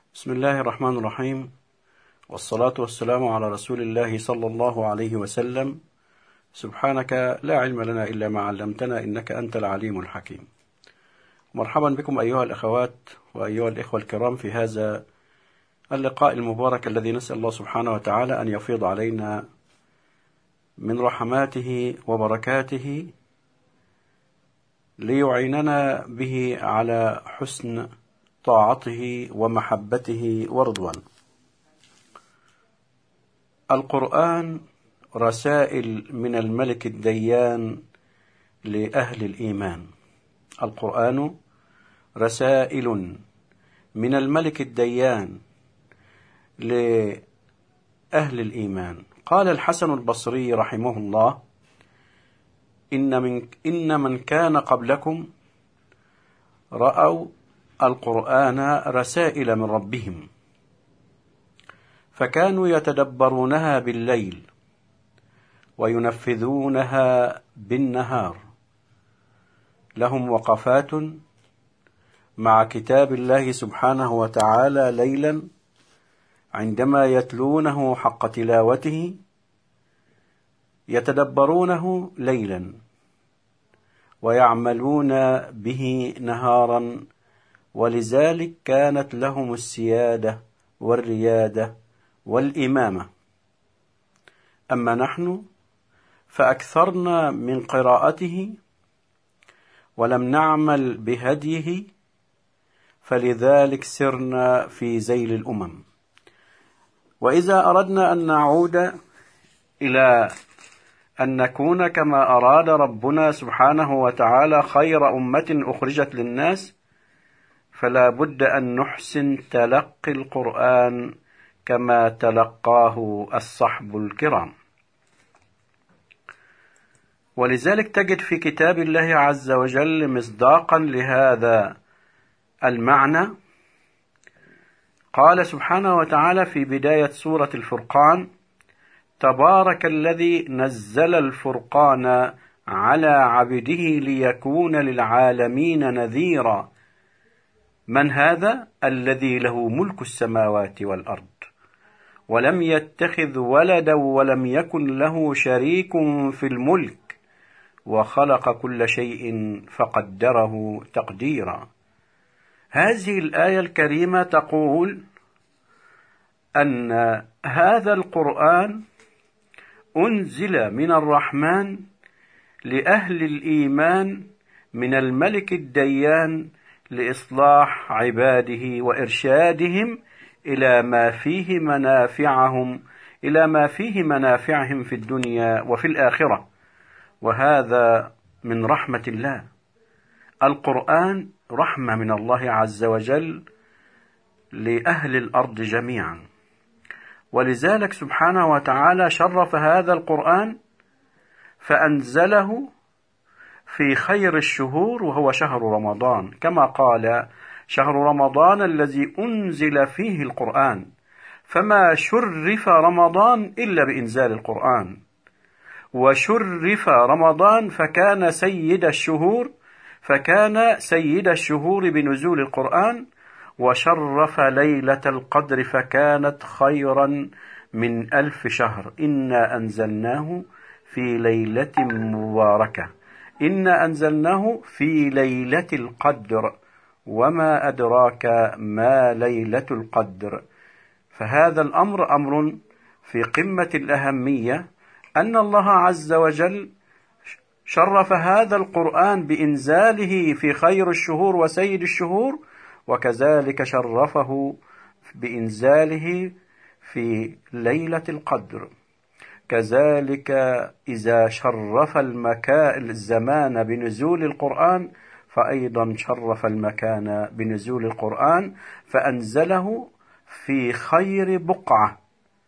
بسم الله الرحمن الرحيم، والصلاة والسلام على رسول الله صلى الله عليه وسلم. سبحانك لا علم لنا إلا ما علمتنا، إنك أنت العليم الحكيم. مرحبا بكم أيها الأخوات وأيها الإخوة الكرام في هذا اللقاء المبارك الذي نسأل الله سبحانه وتعالى أن يفيض علينا من رحماته وبركاته ليعيننا به على حسن طاعته ومحبته ورضوانه. القرآن رسائل من الملك الديان لأهل الإيمان. القرآن رسائل من الملك الديان لأهل الإيمان. قال الحسن البصري رحمه الله: إن من كان قبلكم رأوا القرآن رسائل من ربهم، فكانوا يتدبرونها بالليل وينفذونها بالنهار. لهم وقفات مع كتاب الله سبحانه وتعالى ليلا عندما يتلونه حق تلاوته، يتدبرونه ليلا ويعملون به نهارا، ولذلك كانت لهم السيادة والريادة والإمامة. أما نحن فأكثرنا من قراءته ولم نعمل بهديه، فلذلك سرنا في ذيل الأمم. وإذا أردنا أن نعود إلى أن نكون كما أراد ربنا سبحانه وتعالى خير أمة أخرجت للناس، فلا بد أن نحسن تلقي القرآن كما تلقاه الصحب الكرام. ولذلك تجد في كتاب الله عز وجل مصداقا لهذا المعنى. قال سبحانه وتعالى في بداية سورة الفرقان: تبارك الذي نزل الفرقان على عبده ليكون للعالمين نذيرا. من هذا؟ الذي له ملك السماوات والأرض ولم يتخذ ولدا ولم يكن له شريك في الملك وخلق كل شيء فقدره تقديرا. هذه الآية الكريمة تقول أن هذا القرآن أنزل من الرحمن لأهل الإيمان من الملك الديان لإصلاح عباده وإرشادهم إلى ما فيه منافعهم في الدنيا وفي الآخرة، وهذا من رحمة الله. القرآن رحمة من الله عز وجل لأهل الأرض جميعا، ولذلك سبحانه وتعالى شرف هذا القرآن فأنزله في خير الشهور وهو شهر رمضان، كما قال: شهر رمضان الذي أنزل فيه القرآن، فما شرف رمضان إلا بإنزال القرآن. وشرف رمضان فكان سيد الشهور بنزول القرآن. وشرف ليلة القدر فكانت خيرا من 1000 شهر. إنا أنزلناه في ليلة مباركة، إنا أنزلناه في ليلة القدر، وما أدراك ما ليلة القدر. فهذا الأمر أمر في قمة الأهمية، أن الله عز وجل شرف هذا القرآن بإنزاله في خير الشهور وسيد الشهور، وكذلك شرفه بإنزاله في ليلة القدر. كذلك إذا شرف الزمان بنزول القرآن، فأيضا شرف المكان بنزول القرآن، فأنزله في خير بقعة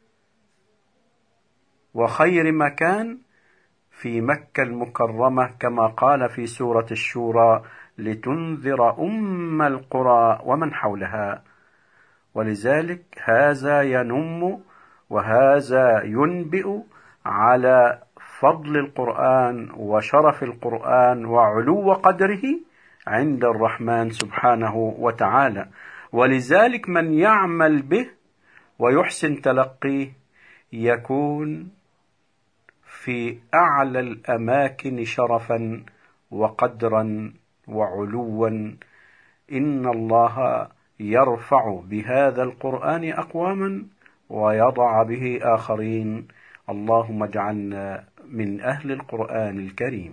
وخير مكان في مكة المكرمة، كما قال في سورة الشورى: لتنذر أم القرى ومن حولها. ولذلك هذا ينم وهذا ينبئ على فضل القرآن وشرف القرآن وعلو قدره عند الرحمن سبحانه وتعالى. ولذلك من يعمل به ويحسن تلقيه يكون في أعلى الأماكن شرفا وقدرا وعلوا. إن الله يرفع بهذا القرآن أقواما ويضع به آخرين. اللهم اجعلنا من أهل القرآن الكريم.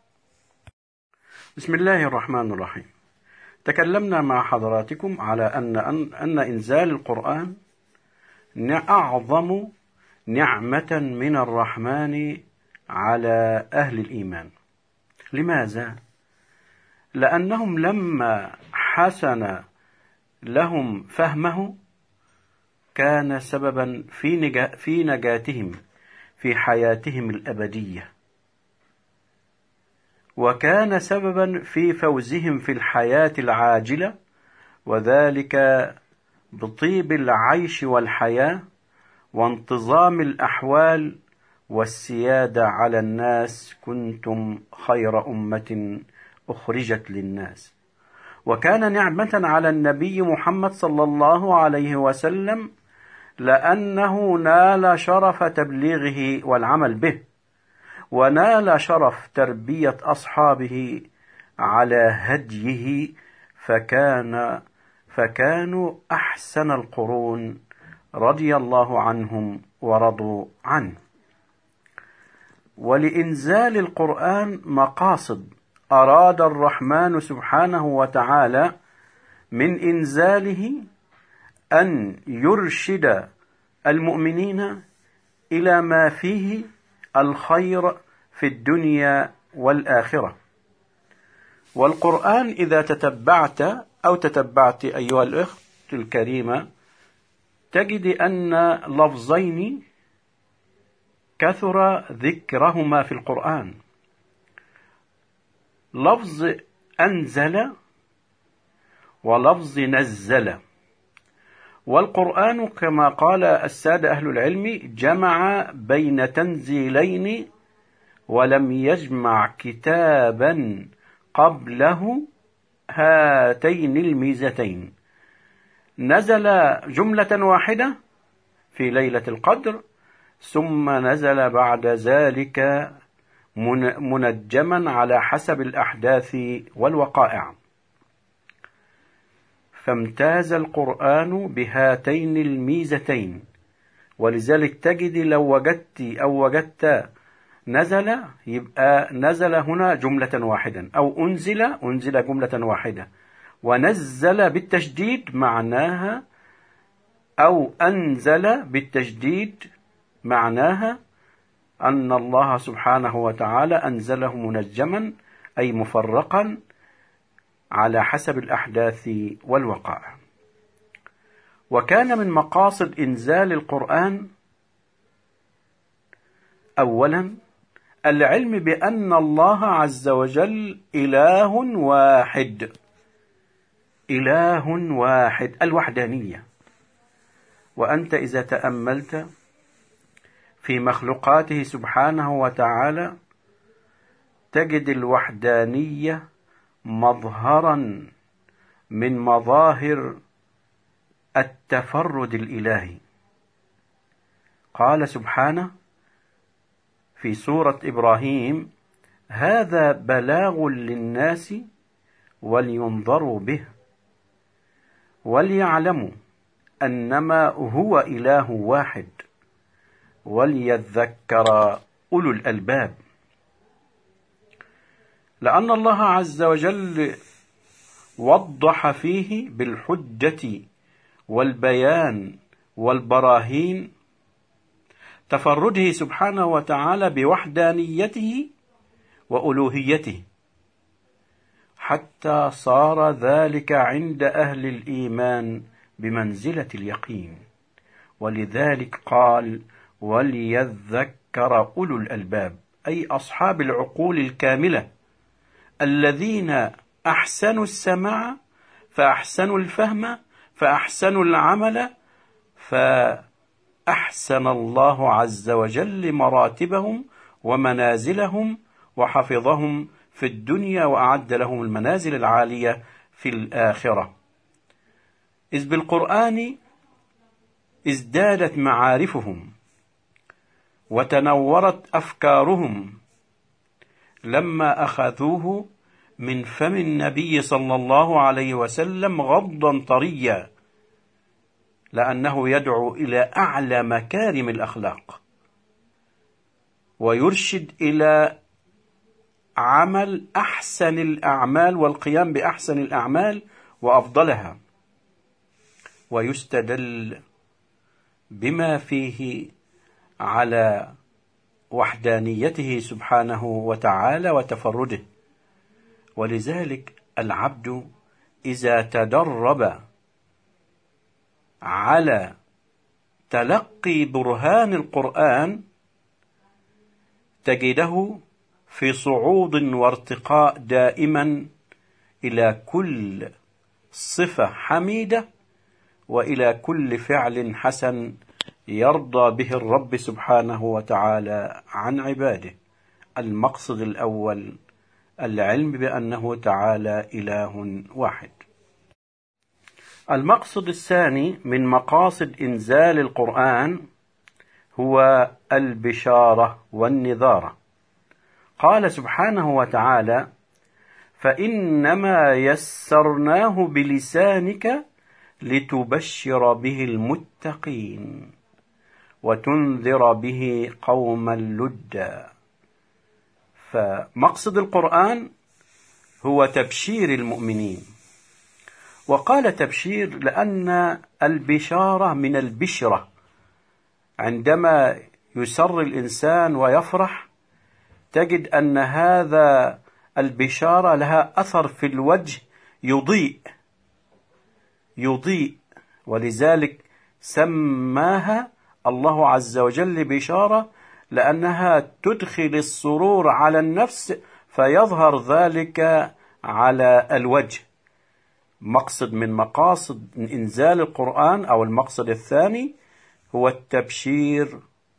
بسم الله الرحمن الرحيم. تكلمنا مع حضراتكم على أن إنزال القرآن أعظم نعمة من الرحمن على أهل الإيمان. لماذا؟ لأنهم لما حسن لهم فهمه كان سببا في نجاتهم في حياتهم الأبدية، وكان سببا في فوزهم في الحياة العاجلة، وذلك بطيب العيش والحياة وانتظام الأحوال والسيادة على الناس. كنتم خير أمة أخرجت للناس. وكان نعمة على النبي محمد صلى الله عليه وسلم لأنه نال شرف تبليغه والعمل به، ونال شرف تربية أصحابه على هديه، فكانوا أحسن القرون رضي الله عنهم ورضوا عنه. ولإنزال القرآن مقاصد أراد الرحمن سبحانه وتعالى من إنزاله أن يرشد المؤمنين إلى ما فيه الخير في الدنيا والآخرة. والقرآن إذا تتبعت أيها الأخت الكريمة تجد أن لفظين كثر ذكرهما في القرآن، لفظ أنزل ولفظ نزل. والقرآن كما قال السادة أهل العلم جمع بين تنزيلين ولم يجمع كتابا قبله هاتين الميزتين. نزل جملة واحدة في ليلة القدر، ثم نزل بعد ذلك منجما على حسب الأحداث والوقائع. فامتاز القرآن بهاتين الميزتين. ولذلك تجد لو وجدت نزل، يبقى نزل هنا جملة واحدة، أو أنزل جملة واحدة. ونزل بالتشديد معناها، أو أنزل بالتشديد معناها أن الله سبحانه وتعالى أنزله منجما، أي مفرقا على حسب الأحداث والوقائع. وكان من مقاصد إنزال القرآن أولا العلم بأن الله عز وجل إله واحد، إله واحد، الوحدانية. وأنت إذا تأملت في مخلوقاته سبحانه وتعالى تجد الوحدانية مظهرا من مظاهر التفرد الإلهي. قال سبحانه في سورة إبراهيم: هذا بلاغ للناس ولينظروا به وليعلموا أنما هو إله واحد وليذكر أولو الألباب. لأن الله عز وجل وضح فيه بالحجة والبيان والبراهين تفرده سبحانه وتعالى بوحدانيته وألوهيته، حتى صار ذلك عند أهل الإيمان بمنزلة اليقين. ولذلك قال: وليذكر أولو الألباب، أي أصحاب العقول الكاملة الذين أحسنوا السماع فأحسنوا الفهم فأحسنوا العمل، فأحسن الله عز وجل مراتبهم ومنازلهم وحفظهم في الدنيا وأعد لهم المنازل العالية في الآخرة. إذ بالقرآن ازدادت معارفهم وتنورت أفكارهم لما أخذوه من فم النبي صلى الله عليه وسلم غضا طريا، لأنه يدعو إلى أعلى مكارم الأخلاق ويرشد إلى عمل أحسن الأعمال والقيام بأحسن الأعمال وأفضلها، ويستدل بما فيه على وحدانيته سبحانه وتعالى وتفرده. ولذلك العبد إذا تدرب على تلقي برهان القرآن تجده في صعود وارتقاء دائما إلى كل صفة حميدة وإلى كل فعل حسن يرضى به الرب سبحانه وتعالى عن عباده. المقصد الأول العلم بأنه تعالى إله واحد. المقصد الثاني من مقاصد إنزال القرآن هو البشارة والنذارة. قال سبحانه وتعالى: فإنما يسرناه بلسانك لتبشر به المتقين وتنذر به قوما لدا. فمقصد القرآن هو تبشير المؤمنين. وقال تبشير لأن البشارة من البشرة، عندما يسر الإنسان ويفرح تجد أن هذا البشارة لها أثر في الوجه يضيء، ولذلك سماها الله عز وجل بشارة، لأنها تدخل السرور على النفس فيظهر ذلك على الوجه. مقصد من مقاصد إنزال القرآن أو المقصد الثاني هو التبشير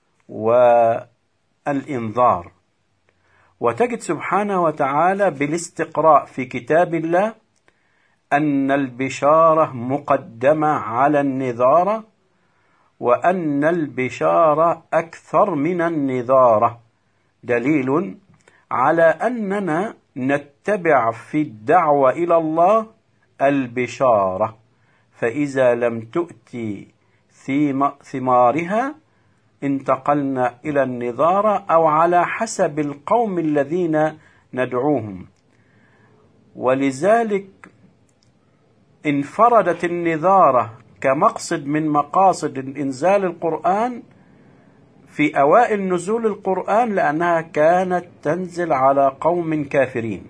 والإنذار. وتجد سبحانه وتعالى بالاستقراء في كتاب الله أن البشارة مقدمة على النذارة، وأن البشارة أكثر من النذارة، دليل على أننا نتبع في الدعوة إلى الله البشارة، فإذا لم تؤتي ثمارها انتقلنا إلى النذارة أو على حسب القوم الذين ندعوهم. ولذلك انفردت النذارة كمقصد من مقاصد إنزال القرآن في أوائل نزول القرآن، لأنها كانت تنزل على قوم كافرين.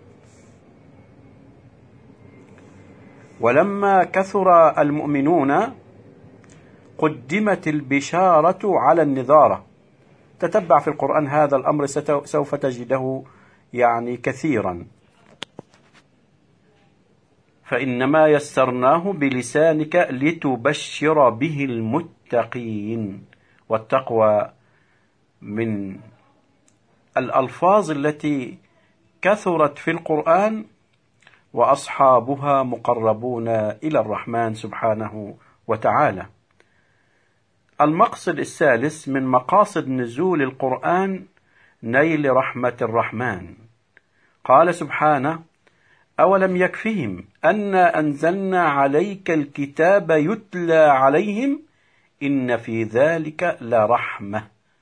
ولما كثر المؤمنون قدمت البشارة على النذارة. تتبع في القرآن هذا الأمر سوف تجده كثيرا. فإنما يسرناه بلسانك لتبشر به المتقين. والتقوى من الألفاظ التي كثرت في القرآن، وأصحابها مقربون إلى الرحمن سبحانه وتعالى. المقصد الثالث من مقاصد نزول القرآن نيل رحمة الرحمن. قال سبحانه: أولم يكفهم أنا أنزلنا عليك الكتاب يتلى عليهم إن في ذلك لرحمة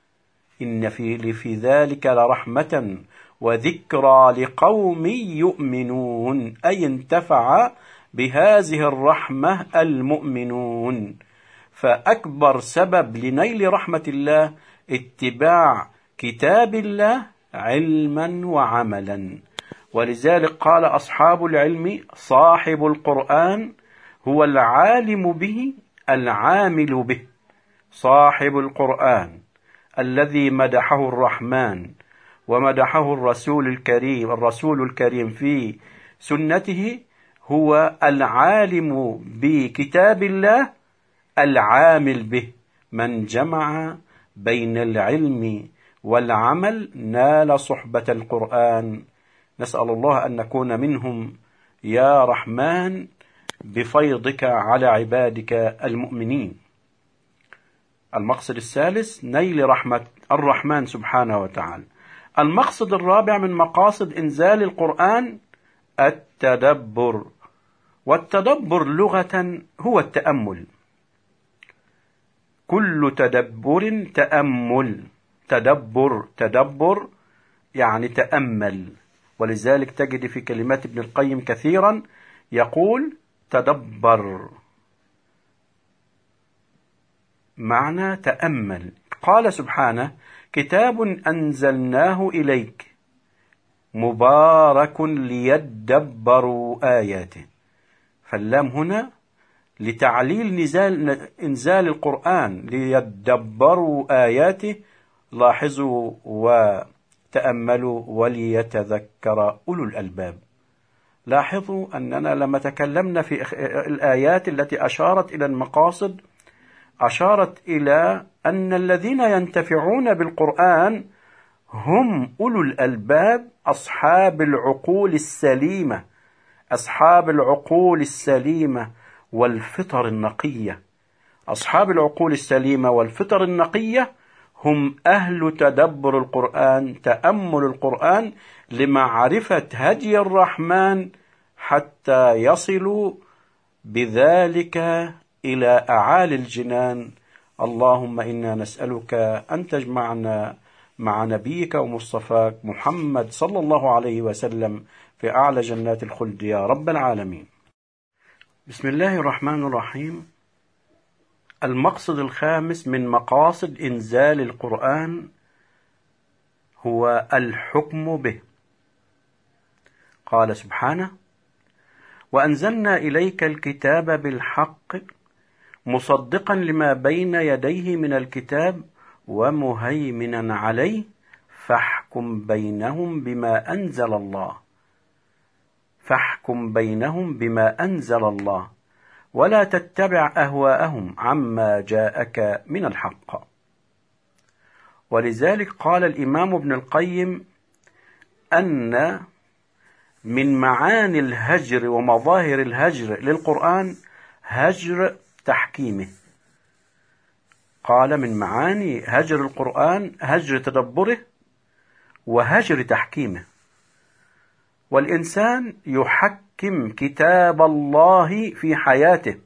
وذكرى لقوم يؤمنون، أي انتفع بهذه الرحمة المؤمنون. فأكبر سبب لنيل رحمة الله اتباع كتاب الله علما وعملا. ولذلك قال أصحاب العلم: صاحب القرآن هو العالم به العامل به. صاحب القرآن الذي مدحه الرحمن ومدحه الرسول الكريم في سنته هو العالم بكتاب الله العامل به. من جمع بين العلم والعمل نال صحبة القرآن. نسأل الله أن نكون منهم يا رحمن، بفيضك على عبادك المؤمنين. المقصد الثالث نيل رحمة الرحمن سبحانه وتعالى. المقصد الرابع من مقاصد إنزال القرآن التدبر، والتدبر لغة هو التأمل. كل تدبر تأمل، تدبر يعني تأمل. ولذلك تجد في كلمات ابن القيم كثيرا يقول تدبر، معنى تأمل. قال سبحانه كتاب أنزلناه إليك مبارك ليدبروا آياته. فاللام هنا لتعليل إنزال القرآن ليدبروا آياته. لاحظوا وتأملوا وليتذكر أولو الألباب. لاحظوا أننا لما تكلمنا في الآيات التي أشارت إلى المقاصد أشارت إلى أن الذين ينتفعون بالقرآن هم أولو الألباب، أصحاب العقول السليمة، أصحاب العقول السليمة والفطر النقية. أصحاب العقول السليمة والفطر النقية هم أهل تدبر القرآن، تأمل القرآن لمعرفة هدي الرحمن حتى يصلوا بذلك إلى أعالي الجنان. اللهم إنا نسألك أن تجمعنا مع نبيك ومصطفاك محمد صلى الله عليه وسلم في أعلى جنات الخلد يا رب العالمين. بسم الله الرحمن الرحيم. المقصد الخامس من مقاصد إنزال القرآن هو الحكم به. قال سبحانه وأنزلنا إليك الكتاب بالحق مصدقا لما بين يديه من الكتاب ومهيمنا عليه فاحكم بينهم بما أنزل الله، فاحكم بينهم بما أنزل الله ولا تتبع أهواءهم عما جاءك من الحق. ولذلك قال الإمام ابن القيم أن من معاني الهجر ومظاهر الهجر للقرآن هجر تحكيمه. قال من معاني هجر القرآن هجر تدبره وهجر تحكيمه. والإنسان يحكم كتاب الله في حياته،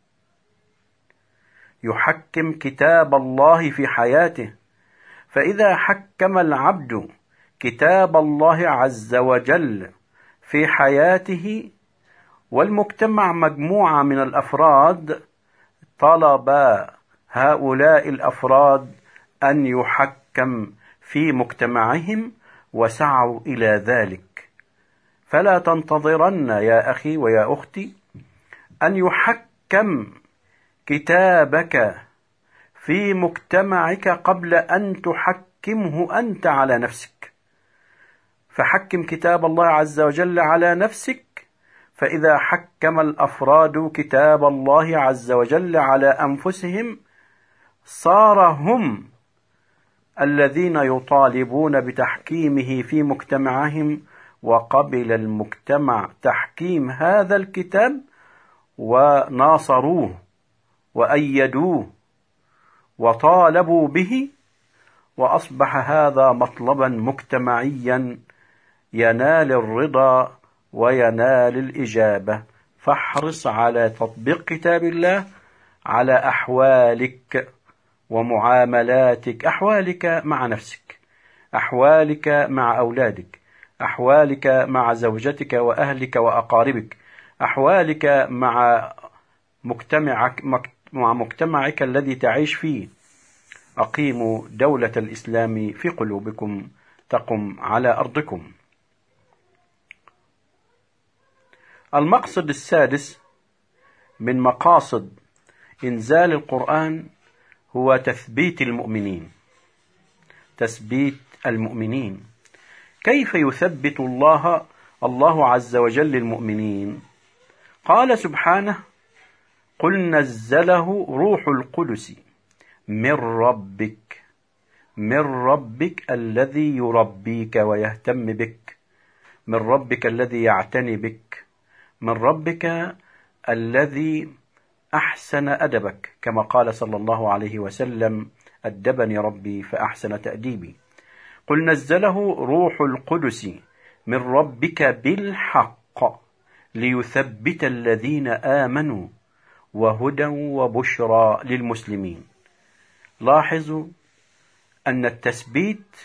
يحكم كتاب الله في حياته. فإذا حكم العبد كتاب الله عز وجل في حياته والمجتمع مجموعة من الأفراد، طلب هؤلاء الأفراد أن يحكم في مجتمعهم وسعوا إلى ذلك. فلا تنتظرن يا أخي ويا أختي أن يحكم كتابك في مجتمعك قبل أن تحكمه أنت على نفسك. فحكم كتاب الله عز وجل على نفسك. فإذا حكم الأفراد كتاب الله عز وجل على أنفسهم صار هم الذين يطالبون بتحكيمه في مجتمعهم، وقبل المجتمع تحكيم هذا الكتاب وناصروه وأيدوه وطالبوا به، وأصبح هذا مطلبا مجتمعيا ينال الرضا وينال الإجابة. فاحرص على تطبيق كتاب الله على أحوالك ومعاملاتك، أحوالك مع نفسك، أحوالك مع أولادك، أحوالك مع زوجتك وأهلك وأقاربك، أحوالك مع مجتمعك الذي تعيش فيه. أقيموا دولة الإسلام في قلوبكم تقم على أرضكم. المقصد السادس من مقاصد إنزال القرآن هو تثبيت المؤمنين. تثبيت المؤمنين. كيف يثبت الله عز وجل المؤمنين؟ قال سبحانه قل نزله روح القدس من ربك الذي يربيك ويهتم بك، من ربك الذي يعتني بك، من ربك الذي أحسن أدبك، كما قال صلى الله عليه وسلم: أدبني ربي فأحسن تأديبي. قل نزله روح القدس من ربك بالحق ليثبت الذين آمنوا وهدى وبشرى للمسلمين. لاحظوا أن التثبيت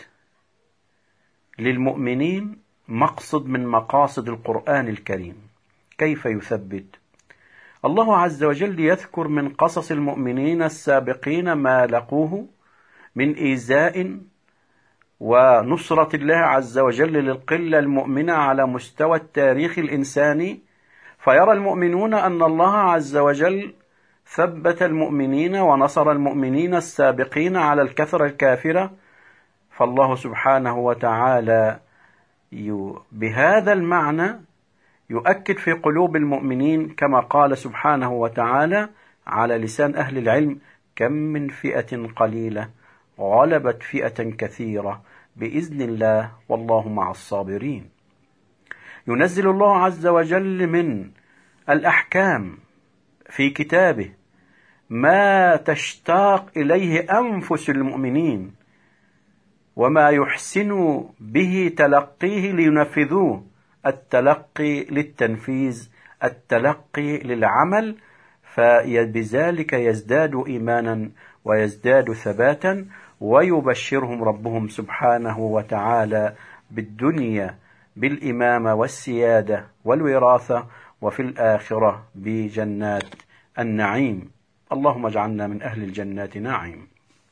للمؤمنين مقصد من مقاصد القرآن الكريم. كيف يثبت؟ الله عز وجل يذكر من قصص المؤمنين السابقين ما لقوه من إيذاء ونصرة الله عز وجل للقلة المؤمنة على مستوى التاريخ الإنساني، فيرى المؤمنون أن الله عز وجل ثبت المؤمنين ونصر المؤمنين السابقين على الكثرة الكافرة. فالله سبحانه وتعالى بهذا المعنى يؤكد في قلوب المؤمنين، كما قال سبحانه وتعالى على لسان أهل العلم: كم من فئة قليلة غلبت فئة كثيرة بإذن الله والله مع الصابرين. ينزل الله عز وجل من الأحكام في كتابه ما تشتاق إليه أنفس المؤمنين، وما يحسن به تلقيه لينفذوه، التلقي للتنفيذ، التلقي للعمل، فبذلك يزداد إيمانا ويزداد ثباتا، ويبشرهم ربهم سبحانه وتعالى بالدنيا بالإمامة والسيادة والوراثة، وفي الآخرة بجنات النعيم. اللهم اجعلنا من أهل الجنات نعيم.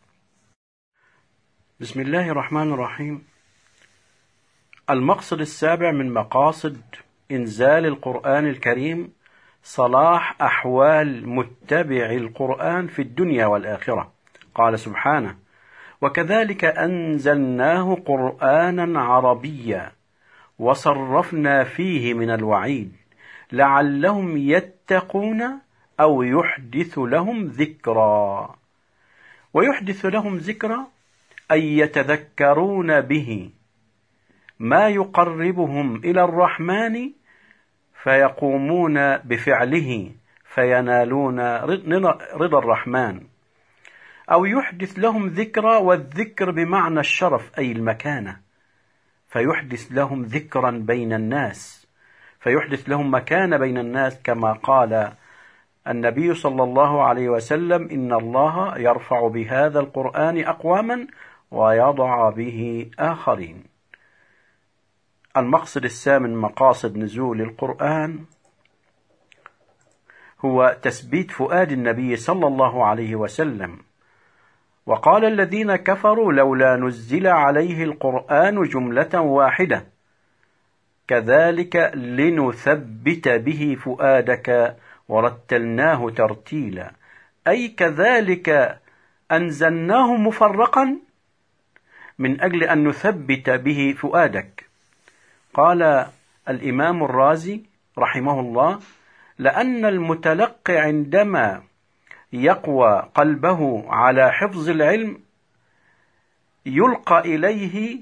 بسم الله الرحمن الرحيم. المقصد السابع من مقاصد إنزال القرآن الكريم صلاح أحوال متبع القرآن في الدنيا والآخرة. قال سبحانه: وكذلك أنزلناه قرآنا عربيا وصرفنا فيه من الوعيد لعلهم يتقون أو يحدث لهم ذكرا. ويحدث لهم ذكرا أي يتذكرون به ما يقربهم إلى الرحمن فيقومون بفعله فينالون رضا الرحمن، أو يحدث لهم ذكرا، والذكر بمعنى الشرف أي المكانة، فيحدث لهم ذكرا بين الناس، فيحدث لهم مكانة بين الناس، كما قال النبي صلى الله عليه وسلم: إن الله يرفع بهذا القرآن أقواما ويضع به آخرين. المقصد الثامن مقاصد نزول القرآن هو تثبيت فؤاد النبي صلى الله عليه وسلم. وقال الذين كفروا: لولا نزل عليه القرآن جملة واحدة كذلك لنثبت به فؤادك ورتلناه ترتيلا، أي كذلك أنزلناه مفرقا من أجل أن نثبت به فؤادك. قال الإمام الرازي رحمه الله: لأن المتلقي عندما يقوى قلبه على حفظ العلم يلقى إليه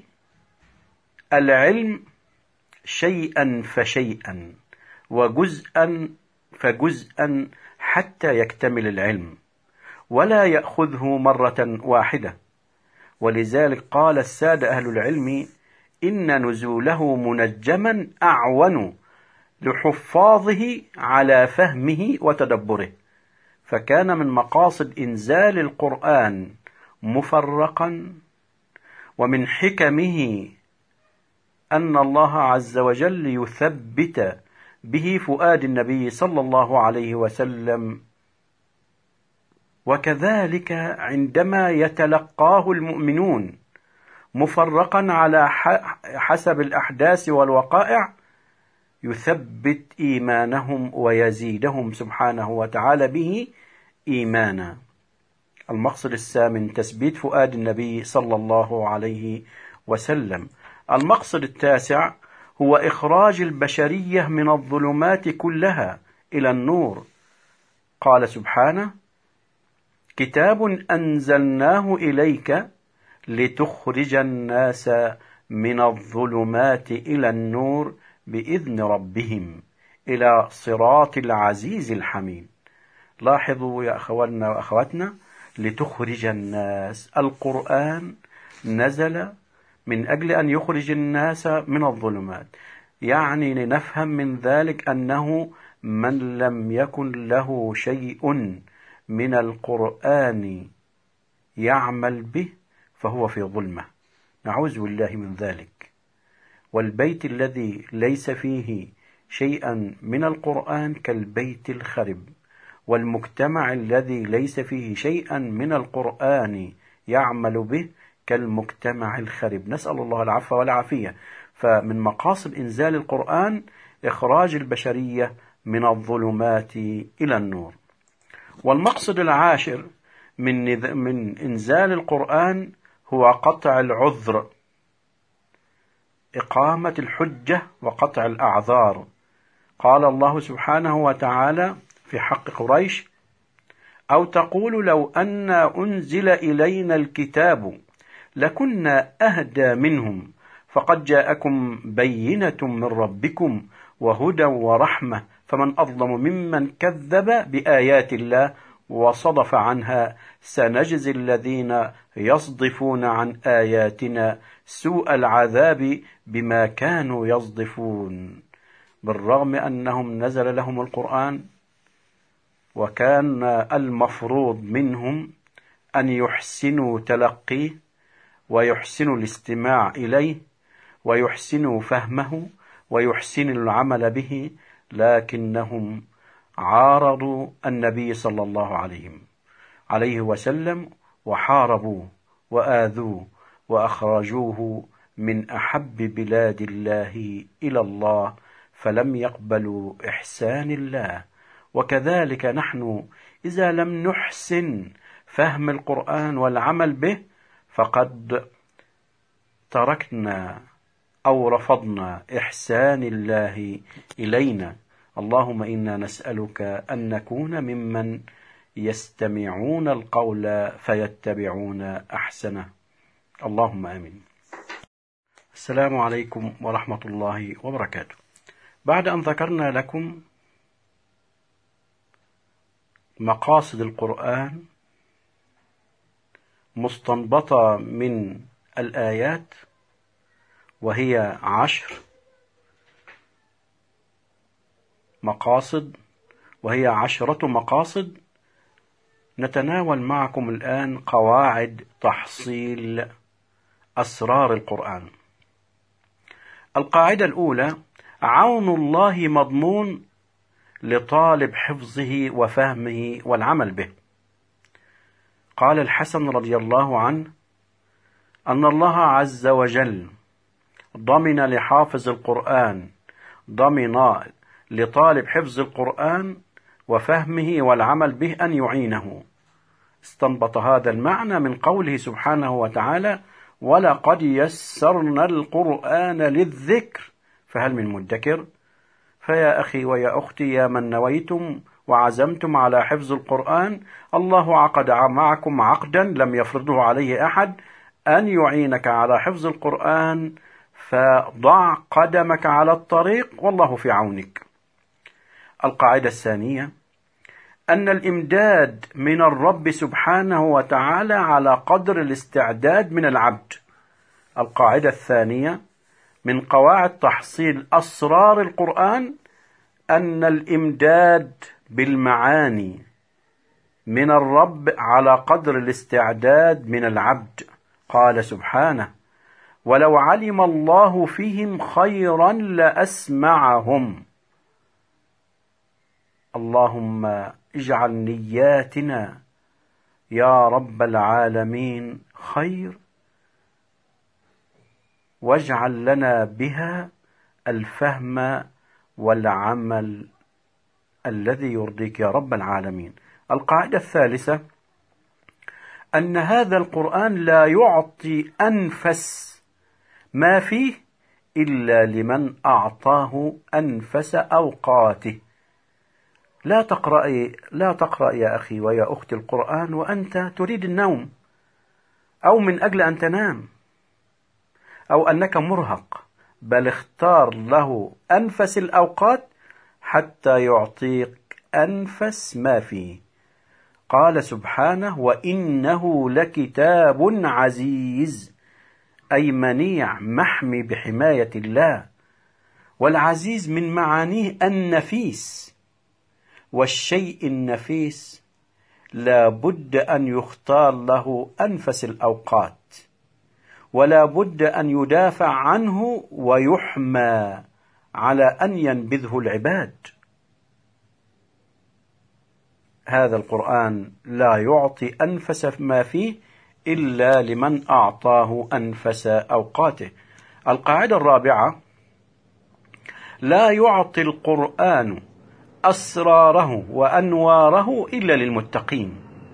العلم شيئا فشيئا وجزءا فجزءا حتى يكتمل العلم، ولا يأخذه مرة واحدة. ولذلك قال السادة أهل العلم: إن نزوله منجما أعون لحفاظه على فهمه وتدبره. فكان من مقاصد إنزال القرآن مفرقا، ومن حكمه أن الله عز وجل يثبت به فؤاد النبي صلى الله عليه وسلم. وكذلك عندما يتلقاه المؤمنون مفرقا على حسب الأحداث والوقائع يثبت إيمانهم ويزيدهم سبحانه وتعالى به إيمانا. المقصد الثامن تثبيت فؤاد النبي صلى الله عليه وسلم. المقصد التاسع هو إخراج البشرية من الظلمات كلها إلى النور. قال سبحانه: كتاب أنزلناه إليك لتخرج الناس من الظلمات إلى النور بإذن ربهم إلى صراط العزيز الحميد. لاحظوا يا أخواننا وأخواتنا، لتخرج الناس. القرآن نزل من أجل أن يخرج الناس من الظلمات، يعني لنفهم من ذلك أنه من لم يكن له شيء من القرآن يعمل به فهو في ظلمة، نعوذ بالله من ذلك. والبيت الذي ليس فيه شيئا من القرآن كالبيت الخرب، والمجتمع الذي ليس فيه شيئا من القرآن يعمل به كالمجتمع الخرب، نسأل الله العفو والعافية. فمن مقاصد إنزال القرآن إخراج البشرية من الظلمات إلى النور. والمقصد العاشر من إنزال القرآن هو قطع العذر، إقامة الحجة وقطع الأعذار. قال الله سبحانه وتعالى في حق قريش: أو تقول لو أن أنزل إلينا الكتاب لكنا أهدى منهم فقد جاءكم بينة من ربكم وهدى ورحمة فمن أظلم ممن كذب بآيات الله وصدف عنها سنجزي الذين يصدفون عن آياتنا سوء العذاب بما كانوا يصدفون. بالرغم أنهم نزل لهم القرآن وكان المفروض منهم أن يحسنوا تلقيه ويحسنوا الاستماع إليه ويحسنوا فهمه ويحسنوا العمل به، لكنهم عارضوا النبي صلى الله عليه وسلم وحاربوه وآذوه وأخرجوه من أحب بلاد الله إلى الله، فلم يقبلوا إحسان الله. وكذلك نحن إذا لم نحسن فهم القرآن والعمل به فقد تركنا أو رفضنا إحسان الله إلينا. اللهم إنا نسألك أن نكون ممن يستمعون القول فيتبعون أحسنه. اللهم آمين. السلام عليكم ورحمة الله وبركاته. بعد أن ذكرنا لكم مقاصد القرآن مستنبطة من الآيات، وهي 10 مقاصد، وهي 10 مقاصد، نتناول معكم الآن قواعد تحصيل أسرار القرآن. القاعدة الأولى: عون الله مضمون لطالب حفظه وفهمه والعمل به. قال الحسن رضي الله عنه أن الله عز وجل ضمن لحافظ القرآن، ضمن لطالب حفظ القرآن وفهمه والعمل به أن يعينه. استنبط هذا المعنى من قوله سبحانه وتعالى: ولقد يسرنا القرآن للذكر فهل من مدكر. فيا أخي ويا أختي، يا من نويتم وعزمتم على حفظ القرآن، الله عقد معكم عقدا لم يفرضه عليه أحد، أن يعينك على حفظ القرآن، فضع قدمك على الطريق والله في عونك. القاعدة الثانية: أن الإمداد من الرب سبحانه وتعالى على قدر الاستعداد من العبد. القاعدة الثانية من قواعد تحصيل أسرار القرآن أن الإمداد بالمعاني من الرب على قدر الاستعداد من العبد. قال سبحانه: ولو علم الله فيهم خيرا لأسمعهم. اللهم اجعل نياتنا يا رب العالمين خير، واجعل لنا بها الفهم والعمل الذي يرضيك يا رب العالمين. القاعدة الثالثة: أن هذا القرآن لا يعطي أنفس ما فيه إلا لمن أعطاه أنفس أوقاته. لا تقرأ يا أخي ويا أختي القرآن وأنت تريد النوم، أو من أجل أن تنام، أو أنك مرهق، بل اختار له أنفس الأوقات حتى يعطيك أنفس ما فيه. قال سبحانه: وإنه لكتاب عزيز، أي منيع محمي بحماية الله. والعزيز من معانيه النفيس، والشيء النفيس لا بد أن يختار له أنفس الأوقات، ولا بد أن يدافع عنه ويحمى على أن ينبذه العباد. هذا القرآن لا يعطي أنفس ما فيه إلا لمن أعطاه أنفس أوقاته. القاعدة الرابعة: لا يعطي القرآن أسراره وأنواره إلا للمتقين.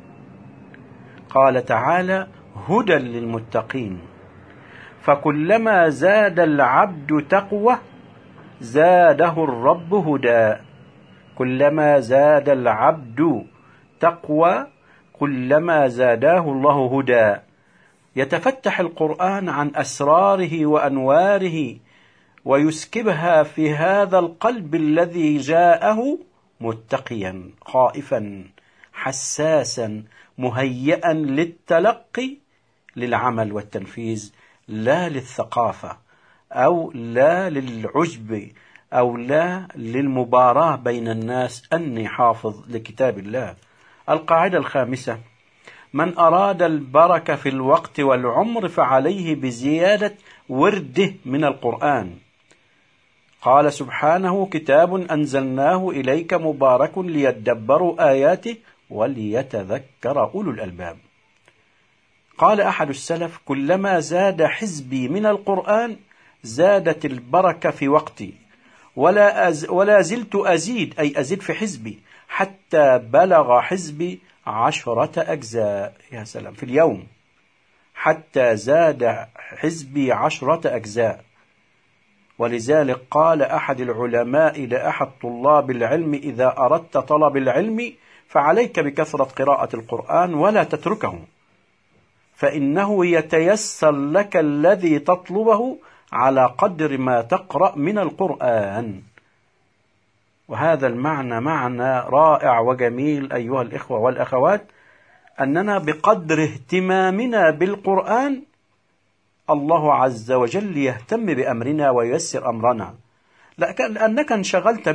قال تعالى: هدى للمتقين. فكلما زاد العبد تقوى زاده الرب هدى. كلما زاد العبد تقوى كلما زاداه الله هدى. يتفتح القرآن عن أسراره وأنواره ويسكبها في هذا القلب الذي جاءه متقيا خائفا حساسا مهيئا للتلقي للعمل والتنفيذ، لا للثقافة أو لا للعجب أو لا للمباراة بين الناس أني حافظ لكتاب الله. القاعدة الخامسة: من أراد البركة في الوقت والعمر فعليه بزيادة ورده من القرآن. قال سبحانه: كتاب أنزلناه إليك مبارك ليدبروا آياته وليتذكر أولو الألباب. قال أحد السلف: كلما زاد حزبي من القرآن زادت البركة في وقتي، ولا زلت أزيد، أي أزيد في حزبي، حتى بلغ حزبي 10 أجزاء. يا سلام، في اليوم، حتى زاد حزبي 10 أجزاء. ولذلك قال أحد العلماء لأحد طلاب العلم: إذا أردت طلب العلم فعليك بكثرة قراءة القرآن ولا تتركه، فإنه يتيسر لك الذي تطلبه على قدر ما تقرأ من القرآن. وهذا المعنى معنى رائع وجميل أيها الإخوة والأخوات، أننا بقدر اهتمامنا بالقرآن الله عز وجل يهتم بأمرنا وييسر أمرنا، لأنك انشغلت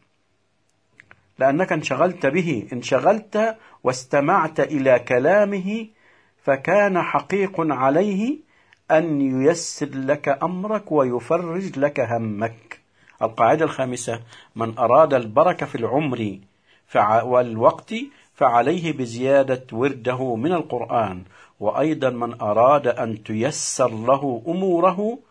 به، انشغلت واستمعت إلى كلامه، فكان حقيق عليه أن ييسر لك أمرك ويفرج لك همك. القاعدة الخامسة: من أراد البركة في العمر والوقت فعليه بزيادة ورده من القرآن. وأيضا من أراد أن تيسر له أموره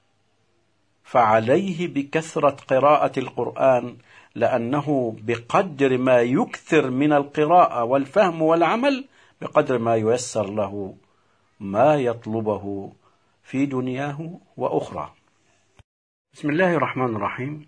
فعليه بكثرة قراءة القرآن، لأنه بقدر ما يكثر من القراءة والفهم والعمل بقدر ما ييسر له ما يطلبه في دنياه وأخرى. بسم الله الرحمن الرحيم.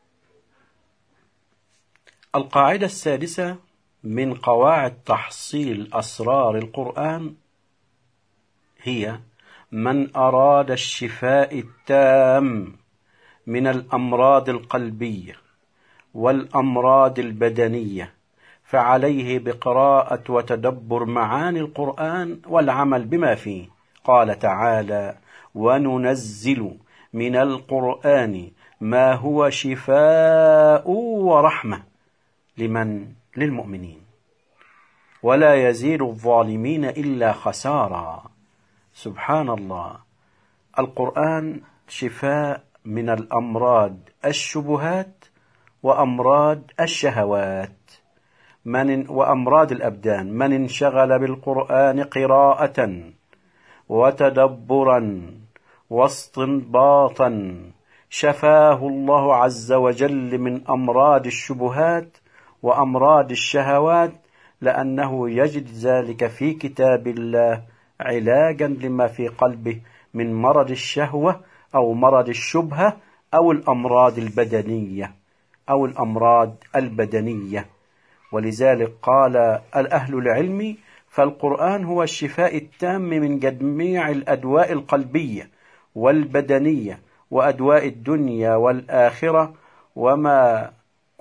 القاعدة السادسة من قواعد تحصيل أسرار القرآن هي: من أراد الشفاء التام من الأمراض القلبية والأمراض البدنية فعليه بقراءة وتدبر معاني القرآن والعمل بما فيه. قال تعالى: وننزل من القرآن ما هو شفاء ورحمة للمؤمنين ولا يزيد الظالمين إلا خسارا. سبحان الله، القرآن شفاء من الأمراض الشبهات وأمراض الشهوات وأمراض الأبدان. من انشغل بالقرآن قراءة وتدبرا واستنباطا شفاه الله عز وجل من أمراض الشبهات وأمراض الشهوات، لأنه يجد ذلك في كتاب الله علاجا لما في قلبه من مرض الشهوة أو مرض الشبهة أو الأمراض البدنية. ولذلك قال أهل العلم: فالقرآن هو الشفاء التام من جميع الأدواء القلبية والبدنية وأدواء الدنيا والآخرة، وما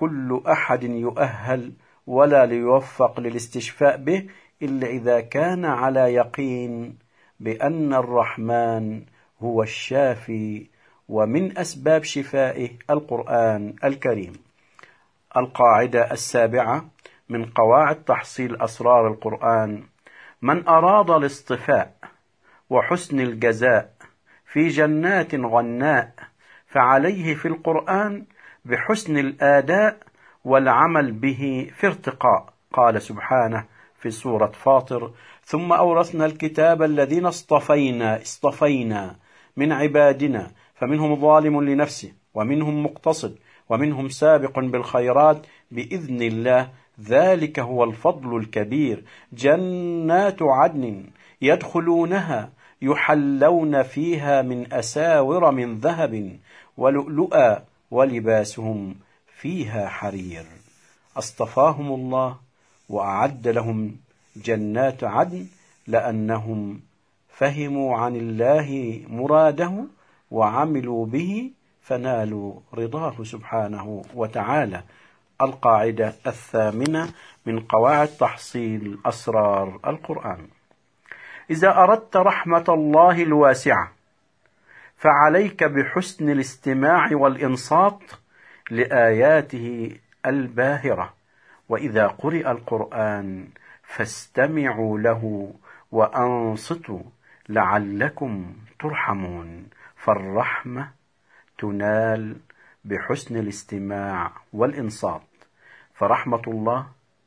كل أحد يؤهل ولا ليوفق للاستشفاء به إلا إذا كان على يقين بأن الرحمن هو الشافي، ومن أسباب شفائه القرآن الكريم. القاعدة 7 من قواعد تحصيل أسرار القرآن: من أراد الاصطفاء وحسن الجزاء في جنات غناء فعليه في القرآن بحسن الآداء والعمل به في ارتقاء. قال سبحانه في سورة فاطر: ثم أورثنا الكتاب الذين اصطفينا من عبادنا فمنهم ظالم لنفسه ومنهم مقتصد ومنهم سابق بالخيرات بإذن الله ذلك هو الفضل الكبير. جنات عدن يدخلونها يحلون فيها من أساور من ذهب ولؤلؤا ولباسهم فيها حرير. اصطفاهم الله وأعد لهم جنات عدن لأنهم فهموا عن الله مراده وعملوا به فنالوا رضاه سبحانه وتعالى. القاعدة 8 من قواعد تحصيل أسرار القرآن: إذا أردت رحمة الله الواسعة فعليك بحسن الاستماع والإنصات لآياته الباهرة، وإذا قرئ القرآن فاستمعوا له وأنصتوا لعلكم ترحمون. فالرحمة تنال بحسن الاستماع والإنصات، فرحمة الله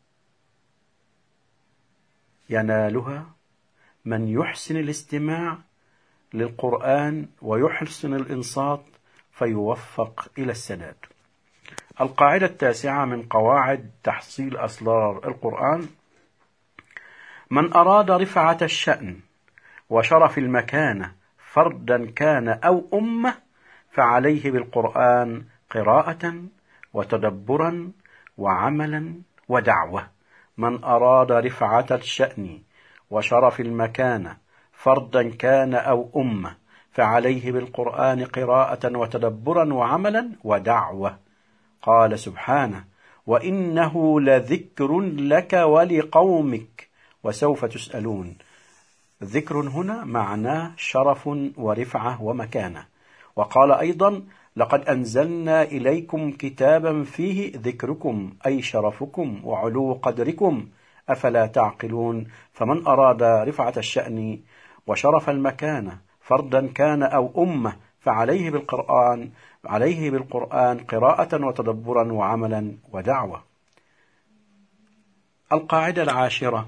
ينالها من يحسن الاستماع للقرآن ويحسن الإنصات فيوفق إلى السداد. القاعدة 9 من قواعد تحصيل أسرار القرآن: من أراد رفعة الشأن وشرف المكانة فردا كان أو أمة فعليه بالقرآن قراءة وتدبرا وعملا ودعوة. من أراد رفعة الشأن وشرف المكانة فردا كان أو أمة فعليه بالقرآن قراءة وتدبرا وعملا ودعوة. قال سبحانه: وإنه لذكر لك ولقومك وسوف تسألون. ذكر هنا معناه شرف ورفعة ومكانة. وقال أيضا: لقد أنزلنا إليكم كتابا فيه ذكركم أي شرفكم وعلو قدركم أفلا تعقلون. فمن أراد رفعة الشأن وشرف المكانة فردا كان أو أمة فعليه بالقرآن قراءة وتدبرا وعملا ودعوة. القاعدة 10: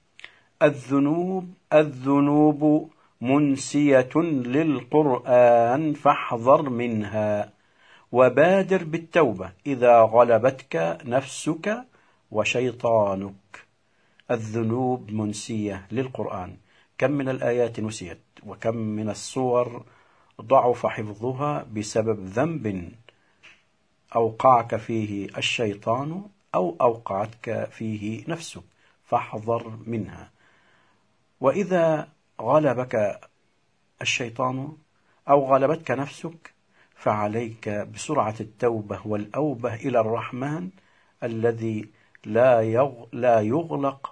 الذنوب منسية للقرآن فاحذر منها وبادر بالتوبة إذا غلبتك نفسك وشيطانك. الذنوب منسية للقرآن، كم من الآيات نسيت وكم من الصور ضعف حفظها بسبب ذنب أوقعك فيه الشيطان أو أوقعتك فيه نفسك، فاحذر منها. وإذا غلبك الشيطان أو غلبتك نفسك فعليك بسرعة التوبة والأوبة إلى الرحمن الذي لا يغلق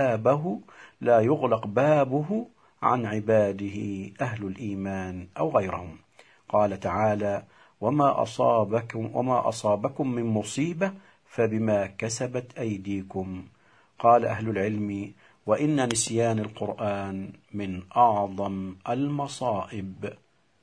بابه عن عباده أهل الإيمان أو غيرهم. قال تعالى: وما أصابكم من مصيبة فبما كسبت أيديكم. قال أهل العلم: وإن نسيان القرآن من أعظم المصائب.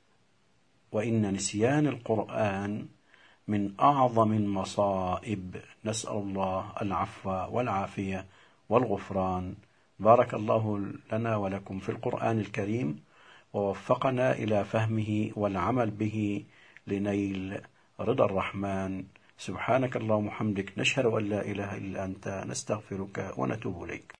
نسأل الله العفو والعافية والغفران. بارك الله لنا ولكم في القرآن الكريم ووفقنا إلى فهمه والعمل به لنيل رضا الرحمن. سبحانك اللهم وبحمدك نشهد أن لا إله إلا أنت نستغفرك ونتوب إليك.